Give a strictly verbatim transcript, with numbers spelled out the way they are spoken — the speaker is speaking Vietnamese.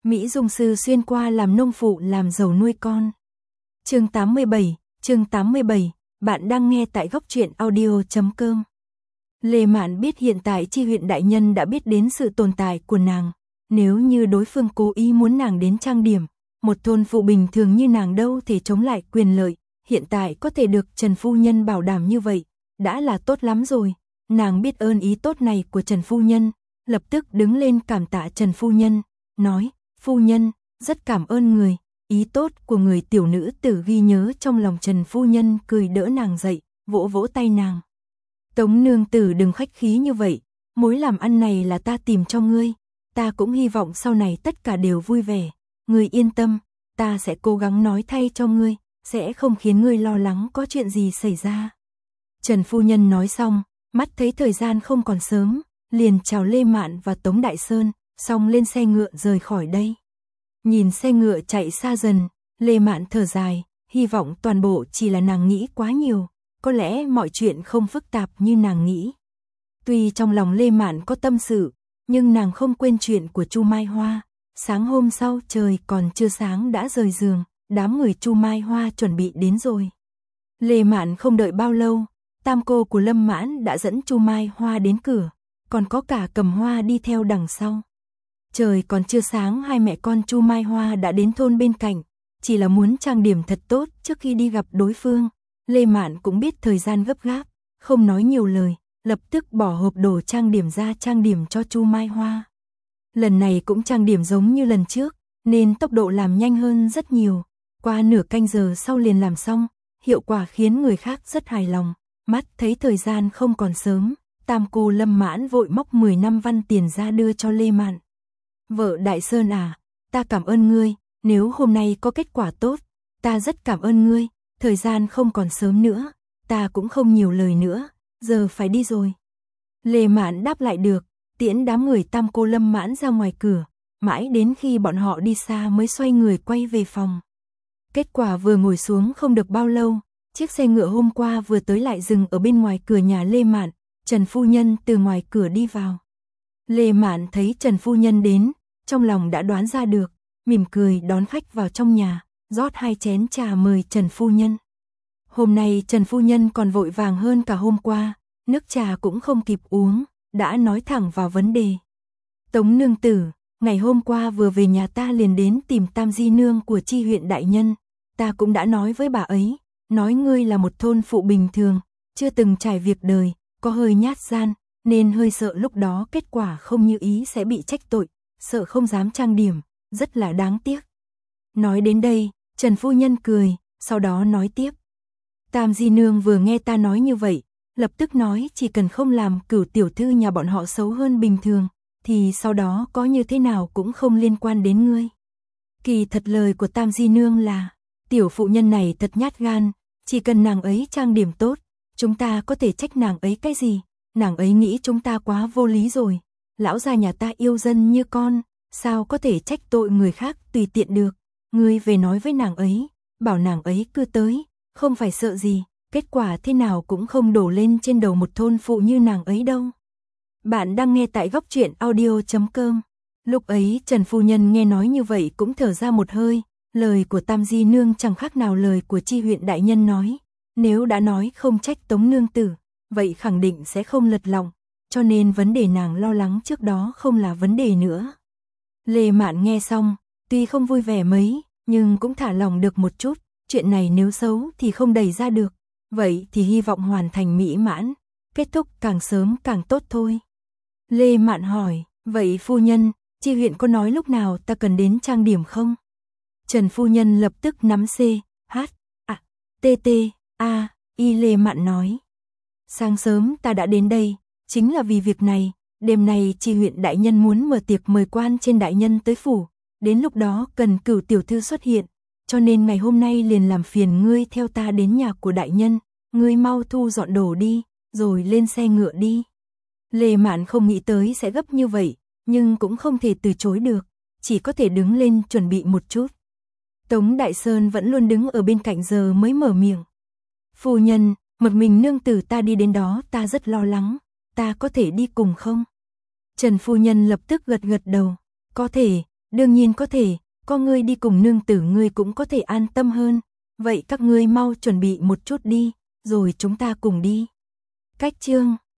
Mỹ Dung Sư xuyên qua làm nông phụ làm giàu nuôi con. Chương tám mươi bảy, chương tám mươi bảy, bạn đang nghe tại góc truyện audio chấm com. Lê Mạn biết hiện tại Chi huyện đại nhân đã biết đến sự tồn tại của nàng. Nếu như đối phương cố ý muốn nàng đến trang điểm, một thôn phụ bình thường như nàng đâu thể chống lại quyền lợi, hiện tại có thể được Trần Phu Nhân bảo đảm như vậy, đã là tốt lắm rồi. Nàng biết ơn ý tốt này của Trần Phu Nhân, lập tức đứng lên cảm tạ Trần Phu Nhân, nói, Phu Nhân, rất cảm ơn người, ý tốt của người tiểu nữ tử ghi nhớ trong lòng. Trần Phu Nhân cười đỡ nàng dậy, vỗ vỗ tay nàng. Tống nương tử đừng khách khí như vậy, mối làm ăn này là ta tìm cho ngươi, ta cũng hy vọng sau này tất cả đều vui vẻ, ngươi yên tâm, ta sẽ cố gắng nói thay cho ngươi, sẽ không khiến ngươi lo lắng có chuyện gì xảy ra. Trần Phu Nhân nói xong, mắt thấy thời gian không còn sớm, liền chào Lê Mạn và Tống Đại Sơn, xong lên xe ngựa rời khỏi đây. Nhìn xe ngựa chạy xa dần, Lê Mạn thở dài, hy vọng toàn bộ chỉ là nàng nghĩ quá nhiều, có lẽ mọi chuyện không phức tạp như nàng nghĩ. Tuy trong lòng Lê Mạn có tâm sự, nhưng nàng không quên chuyện của Chu Mai Hoa. Sáng hôm sau trời còn chưa sáng đã rời giường, đám người Chu Mai Hoa chuẩn bị đến rồi. Lê Mạn không đợi bao lâu, tam cô của Lâm Mãn đã dẫn Chu Mai Hoa đến cửa, còn có cả Cầm Hoa đi theo đằng sau. Trời còn chưa sáng, hai mẹ con Chu Mai Hoa đã đến thôn bên cạnh, chỉ là muốn trang điểm thật tốt trước khi đi gặp đối phương. Lê Mạn cũng biết thời gian gấp gáp, không nói nhiều lời, lập tức bỏ hộp đồ trang điểm ra trang điểm cho Chu Mai Hoa. Lần này cũng trang điểm giống như lần trước, nên tốc độ làm nhanh hơn rất nhiều, qua nửa canh giờ sau liền làm xong, hiệu quả khiến người khác rất hài lòng. Mắt thấy thời gian không còn sớm, tam cô Lâm Mãn vội móc mười năm văn tiền ra đưa cho Lê Mạn. Vợ Đại Sơn à, ta cảm ơn ngươi, nếu hôm nay có kết quả tốt, ta rất cảm ơn ngươi, thời gian không còn sớm nữa, ta cũng không nhiều lời nữa, giờ phải đi rồi. Lê Mạn đáp lại được, tiễn đám người tam cô Lâm Mãn ra ngoài cửa, mãi đến khi bọn họ đi xa mới xoay người quay về phòng. Kết quả vừa ngồi xuống không được bao lâu, chiếc xe ngựa hôm qua vừa tới lại dừng ở bên ngoài cửa nhà Lê Mạn. Trần Phu Nhân từ ngoài cửa đi vào. Lê Mạn thấy Trần Phu Nhân đến, trong lòng đã đoán ra được, mỉm cười đón khách vào trong nhà, rót hai chén trà mời Trần Phu Nhân. Hôm nay Trần Phu Nhân còn vội vàng hơn cả hôm qua, nước trà cũng không kịp uống, đã nói thẳng vào vấn đề. Tống nương tử, ngày hôm qua vừa về nhà ta liền đến tìm Tam Di Nương của Chi huyện đại nhân, ta cũng đã nói với bà ấy, nói ngươi là một thôn phụ bình thường, chưa từng trải việc đời, có hơi nhát gan, nên hơi sợ lúc đó kết quả không như ý sẽ bị trách tội, sợ không dám trang điểm, rất là đáng tiếc. Nói đến đây, Trần Phu Nhân cười, sau đó nói tiếp. Tam Di Nương vừa nghe ta nói như vậy, lập tức nói chỉ cần không làm Cửu tiểu thư nhà bọn họ xấu hơn bình thường, thì sau đó có như thế nào cũng không liên quan đến ngươi. Kỳ thật lời của Tam Di Nương là, tiểu phụ nhân này thật nhát gan, chỉ cần nàng ấy trang điểm tốt, chúng ta có thể trách nàng ấy cái gì, nàng ấy nghĩ chúng ta quá vô lý rồi, lão gia nhà ta yêu dân như con, sao có thể trách tội người khác tùy tiện được, ngươi về nói với nàng ấy, bảo nàng ấy cứ tới, không phải sợ gì, kết quả thế nào cũng không đổ lên trên đầu một thôn phụ như nàng ấy đâu. Bạn đang nghe tại góc truyện audio chấm com. Lúc ấy Trần Phu Nhân nghe nói như vậy cũng thở ra một hơi, lời của Tam Di Nương chẳng khác nào lời của Chi huyện đại nhân nói. Nếu đã nói không trách Tống nương tử, vậy khẳng định sẽ không lật lòng, cho nên vấn đề nàng lo lắng trước đó không là vấn đề nữa. Lê Mạn nghe xong, tuy không vui vẻ mấy, nhưng cũng thả lòng được một chút, chuyện này nếu xấu thì không đẩy ra được, vậy thì hy vọng hoàn thành mỹ mãn, kết thúc càng sớm càng tốt thôi. Lê Mạn hỏi, vậy Phu Nhân, Chi huyện có nói lúc nào ta cần đến trang điểm không? Trần Phu Nhân lập tức nắm C, H, A, T, T, A, Y. Lê Mạn nói, sáng sớm ta đã đến đây, chính là vì việc này, đêm nay Chi huyện đại nhân muốn mở tiệc mời quan trên đại nhân tới phủ, đến lúc đó cần Cửu tiểu thư xuất hiện, cho nên ngày hôm nay liền làm phiền ngươi theo ta đến nhà của đại nhân, ngươi mau thu dọn đồ đi, rồi lên xe ngựa đi. Lê Mạn không nghĩ tới sẽ gấp như vậy, nhưng cũng không thể từ chối được, chỉ có thể đứng lên chuẩn bị một chút. Tống Đại Sơn vẫn luôn đứng ở bên cạnh giờ mới mở miệng. Phu Nhân, một mình nương tử ta đi đến đó ta rất lo lắng, ta có thể đi cùng không? Trần Phu Nhân lập tức gật gật đầu, có thể, Đương nhiên có thể, có ngươi đi cùng nương tử ngươi cũng có thể an tâm hơn. Vậy các ngươi mau chuẩn bị một chút đi, rồi chúng ta cùng đi. Cách chương